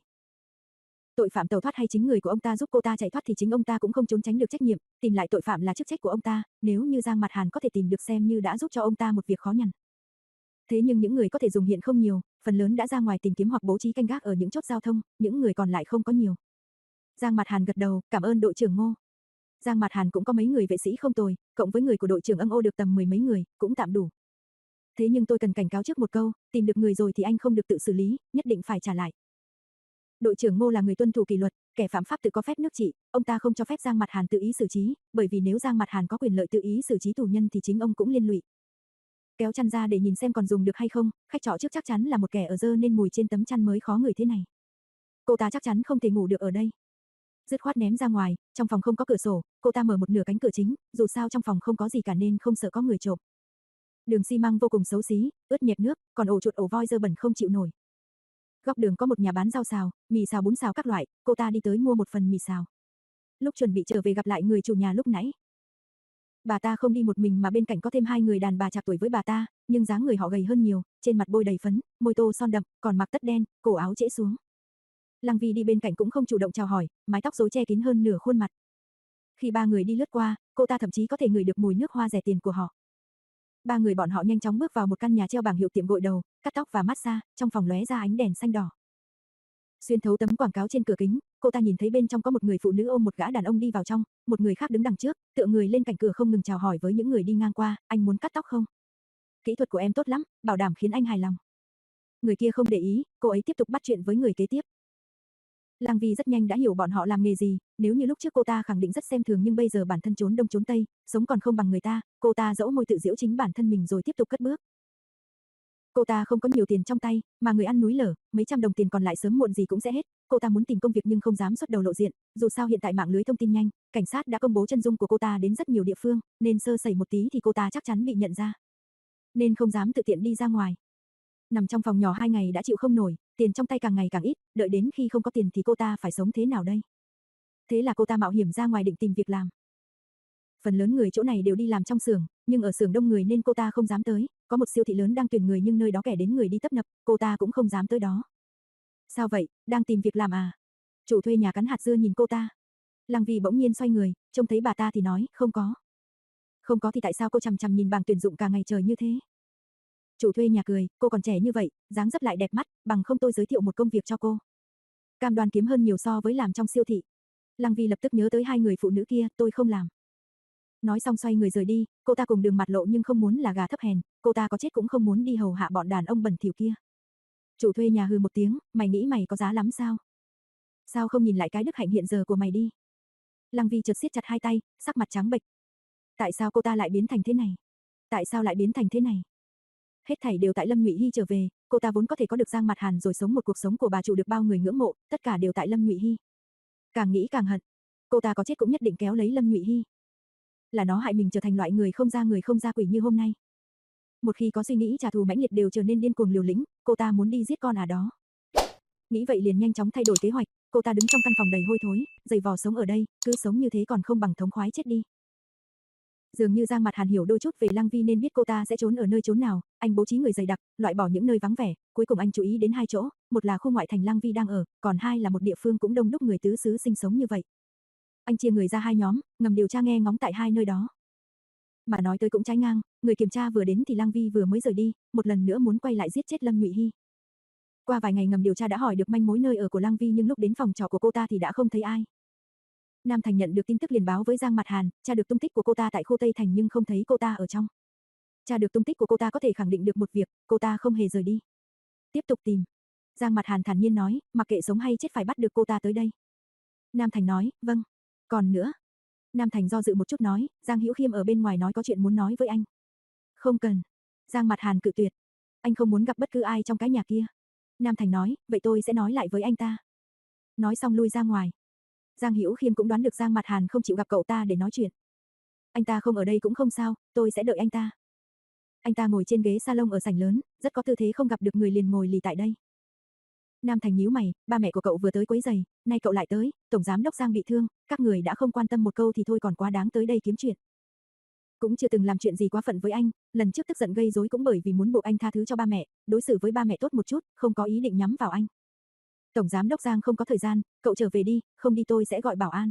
Tội phạm tẩu thoát hay chính người của ông ta giúp cô ta chạy thoát thì chính ông ta cũng không trốn tránh được trách nhiệm, tìm lại tội phạm là chức trách của ông ta, nếu như Giang Mạt Hàn có thể tìm được xem như đã giúp cho ông ta một việc khó nhằn. Thế nhưng những người có thể dùng hiện không nhiều, phần lớn đã ra ngoài tìm kiếm hoặc bố trí canh gác ở những chốt giao thông, những người còn lại không có nhiều. Giang Mạt Hàn gật đầu, cảm ơn đội trưởng Ngô. Giang Mạt Hàn cũng có mấy người vệ sĩ không tồi, cộng với người của đội trưởng Âm Ô được tầm mười mấy người, cũng tạm đủ. Thế nhưng tôi cần cảnh cáo trước một câu, tìm được người rồi thì anh không được tự xử lý, nhất định phải trả lại. Đội trưởng Ngô là người tuân thủ kỷ luật, kẻ phạm pháp tự có phép nước trị, ông ta không cho phép Giang Mạt Hàn tự ý xử trí, bởi vì nếu Giang Mạt Hàn có quyền lợi tự ý xử trí tù nhân thì chính ông cũng liên lụy. Kéo chăn ra để nhìn xem còn dùng được hay không, khách trọ trước chắc chắn là một kẻ ở dơ nên mùi trên tấm chăn mới khó ngửi thế này. Cô ta chắc chắn không thể ngủ được ở đây. Dứt khoát ném ra ngoài, trong phòng không có cửa sổ, cô ta mở một nửa cánh cửa chính, dù sao trong phòng không có gì cả nên không sợ có người trộm. Đường xi măng vô cùng xấu xí, ướt nhẹp nước, còn ổ chuột ổ voi dơ bẩn không chịu nổi. Góc đường có một nhà bán rau xào, mì xào bún xào các loại, cô ta đi tới mua một phần mì xào. Lúc chuẩn bị trở về gặp lại người chủ nhà lúc nãy. Bà ta không đi một mình mà bên cạnh có thêm hai người đàn bà trạc tuổi với bà ta, nhưng dáng người họ gầy hơn nhiều, trên mặt bôi đầy phấn, môi tô son đậm, còn mặc tất đen, cổ áo trễ xuống. Lăng Vi đi bên cạnh cũng không chủ động chào hỏi, mái tóc rối che kín hơn nửa khuôn mặt. Khi ba người đi lướt qua, cô ta thậm chí có thể ngửi được mùi nước hoa rẻ tiền của họ. Ba người bọn họ nhanh chóng bước vào một căn nhà treo bảng hiệu tiệm gội đầu, cắt tóc và massage, trong phòng lóe ra ánh đèn xanh đỏ. Xuyên thấu tấm quảng cáo trên cửa kính, cô ta nhìn thấy bên trong có một người phụ nữ ôm một gã đàn ông đi vào trong, một người khác đứng đằng trước, tựa người lên cạnh cửa không ngừng chào hỏi với những người đi ngang qua, anh muốn cắt tóc không? Kỹ thuật của em tốt lắm, bảo đảm khiến anh hài lòng. Người kia không để ý, cô ấy tiếp tục bắt chuyện với người kế tiếp. Lăng Vi rất nhanh đã hiểu bọn họ làm nghề gì, nếu như lúc trước cô ta khẳng định rất xem thường nhưng bây giờ bản thân trốn đông trốn tây, sống còn không bằng người ta, cô ta dẫu môi tự giễu chính bản thân mình rồi tiếp tục cất bước. Cô ta không có nhiều tiền trong tay, mà người ăn núi lở, mấy trăm đồng tiền còn lại sớm muộn gì cũng sẽ hết. Cô ta muốn tìm công việc nhưng không dám xuất đầu lộ diện, dù sao hiện tại mạng lưới thông tin nhanh, cảnh sát đã công bố chân dung của cô ta đến rất nhiều địa phương, nên sơ sẩy một tí thì cô ta chắc chắn bị nhận ra. Nên không dám tự tiện đi ra ngoài. Nằm trong phòng nhỏ hai ngày đã chịu không nổi, tiền trong tay càng ngày càng ít, đợi đến khi không có tiền thì cô ta phải sống thế nào đây? Thế là cô ta mạo hiểm ra ngoài định tìm việc làm. Phần lớn người chỗ này đều đi làm trong xưởng, nhưng ở xưởng đông người nên cô ta không dám tới, có một siêu thị lớn đang tuyển người nhưng nơi đó kẻ đến người đi tấp nập, cô ta cũng không dám tới đó. Sao vậy, đang tìm việc làm à? Chủ thuê nhà cắn hạt dưa nhìn cô ta. Lăng Vi bỗng nhiên xoay người, trông thấy bà ta thì nói, không có. Không có thì tại sao cô chằm chằm nhìn bảng tuyển dụng cả ngày trời như thế? Chủ thuê nhà cười, cô còn trẻ như vậy, dáng dấp lại đẹp mắt, bằng không tôi giới thiệu một công việc cho cô. Cam đoan kiếm hơn nhiều so với làm trong siêu thị. Lăng Vi lập tức nhớ tới hai người phụ nữ kia, tôi không làm. Nói xong xoay người rời đi, cô ta cùng đường mặt lộ nhưng không muốn là gà thấp hèn, cô ta có chết cũng không muốn đi hầu hạ bọn đàn ông bẩn thỉu kia. Chủ thuê nhà hừ một tiếng, mày nghĩ mày có giá lắm sao? Sao không nhìn lại cái đức hạnh hiện giờ của mày đi? Lăng Vi chợt siết chặt hai tay, sắc mặt trắng bệch. Tại sao cô ta lại biến thành thế này? Tại sao lại biến thành thế này? Hết thảy đều tại Lâm Nhụy Hi trở về, cô ta vốn có thể có được Giang Mặt Hàn rồi sống một cuộc sống của bà chủ được bao người ngưỡng mộ, tất cả đều tại Lâm Nhụy Hi. Càng nghĩ càng hận, cô ta có chết cũng nhất định kéo lấy Lâm Nhụy Hi. Là nó hại mình trở thành loại người không ra người không ra quỷ như hôm nay. Một khi có suy nghĩ trả thù mãnh liệt đều trở nên điên cuồng liều lĩnh, cô ta muốn đi giết con à đó. Nghĩ vậy liền nhanh chóng thay đổi kế hoạch, cô ta đứng trong căn phòng đầy hôi thối, giày vò sống ở đây, cứ sống như thế còn không bằng thống khoái chết đi. Dường như Giang Mặt Hàn hiểu đôi chút về Lăng Vi nên biết cô ta sẽ trốn ở nơi trốn nào, anh bố trí người dày đặc, loại bỏ những nơi vắng vẻ, cuối cùng anh chú ý đến hai chỗ, một là khu ngoại thành Lăng Vi đang ở, còn hai là một địa phương cũng đông đúc người tứ xứ sinh sống như vậy. Anh chia người ra hai nhóm, ngầm điều tra nghe ngóng tại hai nơi đó. Mà nói tới cũng trái ngang, người kiểm tra vừa đến thì Lăng Vi vừa mới rời đi, một lần nữa muốn quay lại giết chết Lâm Nhụy Hi. Qua vài ngày ngầm điều tra đã hỏi được manh mối nơi ở của Lăng Vi nhưng lúc đến phòng trọ của cô ta thì đã không thấy ai. Nam Thành nhận được tin tức liền báo với Giang Mặt Hàn, tra được tung tích của cô ta tại khu Tây Thành nhưng không thấy cô ta ở trong. Tra được tung tích của cô ta có thể khẳng định được một việc, cô ta không hề rời đi. Tiếp tục tìm. Giang Mặt Hàn thản nhiên nói, mặc kệ sống hay chết phải bắt được cô ta tới đây. Nam Thành nói, vâng. Còn nữa. Nam Thành do dự một chút nói, Giang Hữu Khiêm ở bên ngoài nói có chuyện muốn nói với anh. Không cần. Giang Mặt Hàn cự tuyệt. Anh không muốn gặp bất cứ ai trong cái nhà kia. Nam Thành nói, vậy tôi sẽ nói lại với anh ta. Nói xong lui ra ngoài. Giang Hữu Khiêm cũng đoán được Giang Mặt Hàn không chịu gặp cậu ta để nói chuyện. Anh ta không ở đây cũng không sao, tôi sẽ đợi anh ta. Anh ta ngồi trên ghế salon ở sảnh lớn, rất có tư thế không gặp được người liền ngồi lì tại đây. Nam Thành nhíu mày, ba mẹ của cậu vừa tới quấy giày, nay cậu lại tới, tổng giám đốc Giang bị thương, các người đã không quan tâm một câu thì thôi còn quá đáng tới đây kiếm chuyện. Cũng chưa từng làm chuyện gì quá phận với anh, lần trước tức giận gây rối cũng bởi vì muốn buộc anh tha thứ cho ba mẹ, đối xử với ba mẹ tốt một chút, không có ý định nhắm vào anh. Tổng giám đốc Giang không có thời gian, cậu trở về đi, không đi tôi sẽ gọi bảo an.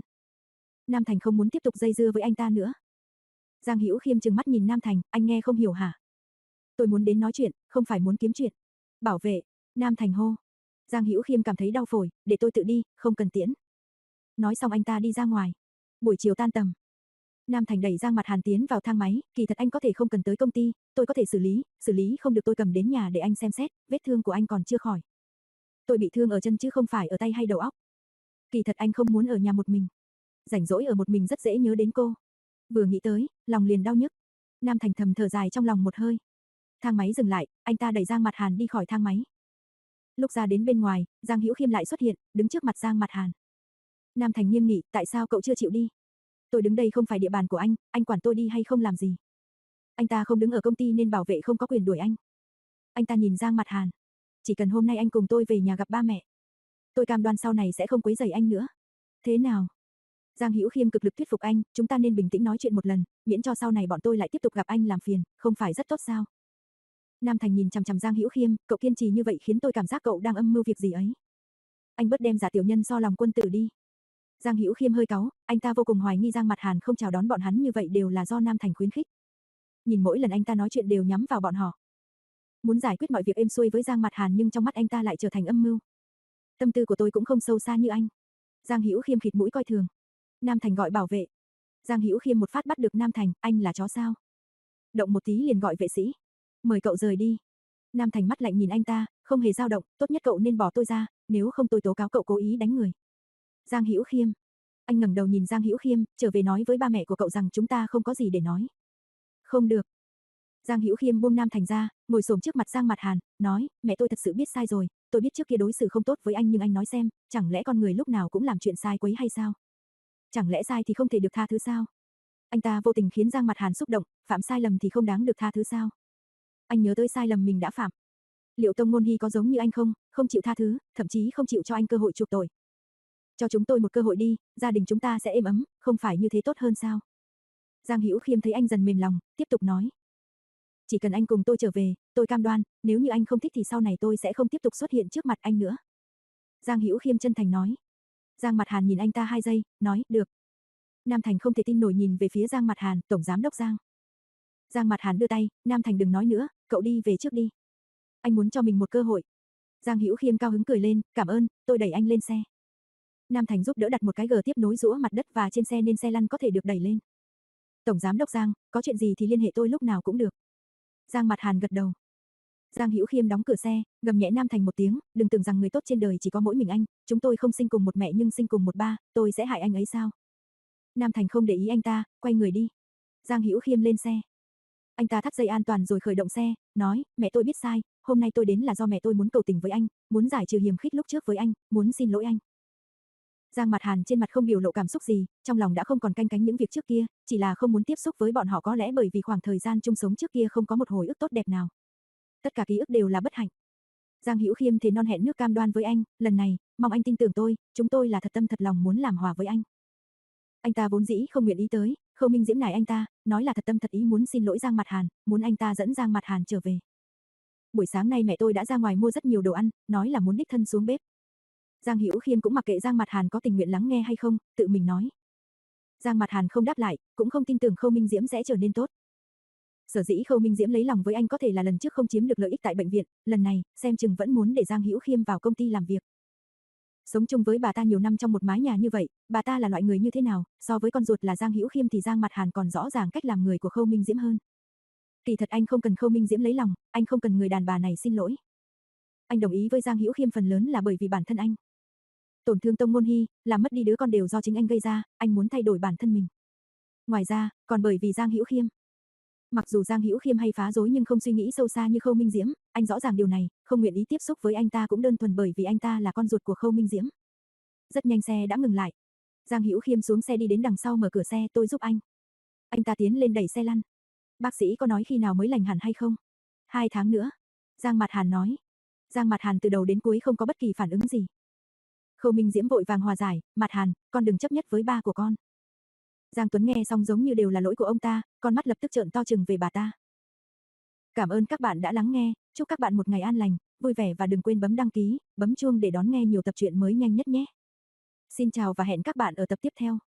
Nam Thành không muốn tiếp tục dây dưa với anh ta nữa. Giang Hữu Khiêm trừng mắt nhìn Nam Thành, anh nghe không hiểu hả? Tôi muốn đến nói chuyện, không phải muốn kiếm chuyện. Bảo vệ, Nam Thành hô. Giang Hữu Khiêm cảm thấy đau phổi, để tôi tự đi, không cần tiễn. Nói xong anh ta đi ra ngoài. Buổi chiều tan tầm. Nam Thành đẩy Giang Mặt Hàn tiến vào thang máy, kỳ thật anh có thể không cần tới công ty, tôi có thể xử lý, xử lý không được tôi cầm đến nhà để anh xem xét, vết thương của anh còn chưa khỏi. Tôi bị thương ở chân chứ không phải ở tay hay đầu óc. Kỳ thật anh không muốn ở nhà một mình. Rảnh rỗi ở một mình rất dễ nhớ đến cô. Vừa nghĩ tới, lòng liền đau nhức. Nam Thành thầm thở dài trong lòng một hơi. Thang máy dừng lại, anh ta đẩy Giang Mặt Hàn đi khỏi thang máy. Lúc ra đến bên ngoài, Giang Hữu Khiêm lại xuất hiện, đứng trước mặt Giang Mặt Hàn. Nam Thành nghiêm nghị, tại sao cậu chưa chịu đi? Tôi đứng đây không phải địa bàn của anh, anh quản tôi đi hay không làm gì? Anh ta không đứng ở công ty nên bảo vệ không có quyền đuổi anh. Anh ta nhìn Giang Mặt Hàn. Chỉ cần hôm nay anh cùng tôi về nhà gặp ba mẹ. Tôi cam đoan sau này sẽ không quấy rầy anh nữa. Thế nào? Giang Hữu Khiêm cực lực thuyết phục anh, chúng ta nên bình tĩnh nói chuyện một lần, miễn cho sau này bọn tôi lại tiếp tục gặp anh làm phiền, không phải rất tốt sao? Nam Thành nhìn chằm chằm Giang Hữu Khiêm, cậu kiên trì như vậy khiến tôi cảm giác cậu đang âm mưu việc gì ấy. Anh bớt đem giả tiểu nhân so lòng quân tử đi. Giang Hữu Khiêm hơi cáu, anh ta vô cùng hoài nghi Giang Mặt Hàn không chào đón bọn hắn như vậy đều là do Nam Thành khuyến khích. Nhìn mỗi lần anh ta nói chuyện đều nhắm vào bọn họ. Muốn giải quyết mọi việc êm xuôi với Giang Mặt Hàn nhưng trong mắt anh ta lại trở thành âm mưu. Tâm tư của tôi cũng không sâu xa như anh. Giang Hữu Khiêm khịt mũi coi thường. Nam Thành gọi bảo vệ. Giang Hữu Khiêm một phát bắt được Nam Thành, anh là chó sao? Động một tí liền gọi vệ sĩ. Mời cậu rời đi. Nam Thành mắt lạnh nhìn anh ta, không hề dao động, tốt nhất cậu nên bỏ tôi ra, nếu không tôi tố cáo cậu cố ý đánh người. Giang Hữu Khiêm. Anh ngẩng đầu nhìn Giang Hữu Khiêm, trở về nói với ba mẹ của cậu rằng chúng ta không có gì để nói. Không được. Giang Hữu Khiêm buông Nam Thành ra, ngồi xổm trước mặt Giang Mặt Hàn, nói, mẹ tôi thật sự biết sai rồi, tôi biết trước kia đối xử không tốt với anh nhưng anh nói xem, chẳng lẽ con người lúc nào cũng làm chuyện sai quấy hay sao? Chẳng lẽ sai thì không thể được tha thứ sao? Anh ta vô tình khiến Giang Mặt Hàn xúc động, phạm sai lầm thì không đáng được tha thứ sao? Anh nhớ tới sai lầm mình đã phạm. Liệu Tông Ngôn Hy có giống như anh không, không chịu tha thứ, thậm chí không chịu cho anh cơ hội chuộc tội? Cho chúng tôi một cơ hội đi, gia đình chúng ta sẽ êm ấm, không phải như thế tốt hơn sao? Giang Hữu Khiêm thấy anh dần mềm lòng, tiếp tục nói. Chỉ cần anh cùng tôi trở về, tôi cam đoan, nếu như anh không thích thì sau này tôi sẽ không tiếp tục xuất hiện trước mặt anh nữa. Giang Hữu Khiêm chân thành nói. Giang Mặt Hàn nhìn anh ta hai giây, nói, được. Nam Thành không thể tin nổi nhìn về phía Giang Mặt Hàn, tổng giám đốc Giang. Giang Mặt Hàn đưa tay, Nam Thành đừng nói nữa, cậu đi về trước đi. Anh muốn cho mình một cơ hội. Giang Hữu Khiêm cao hứng cười lên, cảm ơn, tôi đẩy anh lên xe. Nam Thành giúp đỡ đặt một cái gờ tiếp nối giữa mặt đất và trên xe nên xe lăn có thể được đẩy lên. Tổng giám đốc Giang, có chuyện gì thì liên hệ tôi lúc nào cũng được. Giang Mặt Hàn gật đầu. Giang Hữu Khiêm đóng cửa xe, gầm nhẹ Nam Thành một tiếng, đừng tưởng rằng người tốt trên đời chỉ có mỗi mình anh, chúng tôi không sinh cùng một mẹ nhưng sinh cùng một ba, tôi sẽ hại anh ấy sao? Nam Thành không để ý anh ta, quay người đi. Giang Hữu Khiêm lên xe. Anh ta thắt dây an toàn rồi khởi động xe, nói, mẹ tôi biết sai, hôm nay tôi đến là do mẹ tôi muốn cầu tình với anh, muốn giải trừ hiềm khích lúc trước với anh, muốn xin lỗi anh. Giang Mặt Hàn trên mặt không biểu lộ cảm xúc gì, trong lòng đã không còn canh cánh những việc trước kia, chỉ là không muốn tiếp xúc với bọn họ có lẽ bởi vì khoảng thời gian chung sống trước kia không có một hồi ức tốt đẹp nào. Tất cả ký ức đều là bất hạnh. Giang Hữu Khiêm thề non hẹn nước cam đoan với anh, lần này, mong anh tin tưởng tôi, chúng tôi là thật tâm thật lòng muốn làm hòa với anh. Anh ta vốn dĩ không nguyện ý tới, Khâu Minh Diễm nài anh ta, nói là thật tâm thật ý muốn xin lỗi Giang Mặt Hàn, muốn anh ta dẫn Giang Mặt Hàn trở về. Buổi sáng nay mẹ tôi đã ra ngoài mua rất nhiều đồ ăn, nói là muốn đích thân xuống bếp. Giang Hữu Khiêm cũng mặc kệ Giang Mặt Hàn có tình nguyện lắng nghe hay không, tự mình nói. Giang Mặt Hàn không đáp lại, cũng không tin tưởng Khâu Minh Diễm sẽ trở nên tốt. Sở dĩ Khâu Minh Diễm lấy lòng với anh có thể là lần trước không chiếm được lợi ích tại bệnh viện, lần này, xem chừng vẫn muốn để Giang Hữu Khiêm vào công ty làm việc. Sống chung với bà ta nhiều năm trong một mái nhà như vậy, bà ta là loại người như thế nào, so với con ruột là Giang Hữu Khiêm thì Giang Mặt Hàn còn rõ ràng cách làm người của Khâu Minh Diễm hơn. Kỳ thật anh không cần Khâu Minh Diễm lấy lòng, anh không cần người đàn bà này xin lỗi. Anh đồng ý với Giang Hữu Khiêm phần lớn là bởi vì bản thân anh. Tổn thương Tông Môn Hy, làm mất đi đứa con đều do chính anh gây ra, anh muốn thay đổi bản thân mình. Ngoài ra, còn bởi vì Giang Hữu Khiêm. Mặc dù Giang Hữu Khiêm hay phá rối nhưng không suy nghĩ sâu xa như Khâu Minh Diễm, anh rõ ràng điều này, không nguyện ý tiếp xúc với anh ta cũng đơn thuần bởi vì anh ta là con ruột của Khâu Minh Diễm. Rất nhanh xe đã ngừng lại. Giang Hữu Khiêm xuống xe đi đến đằng sau mở cửa xe, tôi giúp anh. Anh ta tiến lên đẩy xe lăn. Bác sĩ có nói khi nào mới lành hẳn hay không? Hai tháng nữa. Giang Mặt Hàn nói. Giang Mặt Hàn từ đầu đến cuối không có bất kỳ phản ứng gì. Khâu Minh Diễm vội vàng hòa giải, Mặt Hàn, con đừng chấp nhất với ba của con. Giang Tuấn nghe xong giống như đều là lỗi của ông ta, con mắt lập tức trợn to trừng về bà ta. Cảm ơn các bạn đã lắng nghe, chúc các bạn một ngày an lành, vui vẻ và đừng quên bấm đăng ký, bấm chuông để đón nghe nhiều tập truyện mới nhanh nhất nhé. Xin chào và hẹn các bạn ở tập tiếp theo.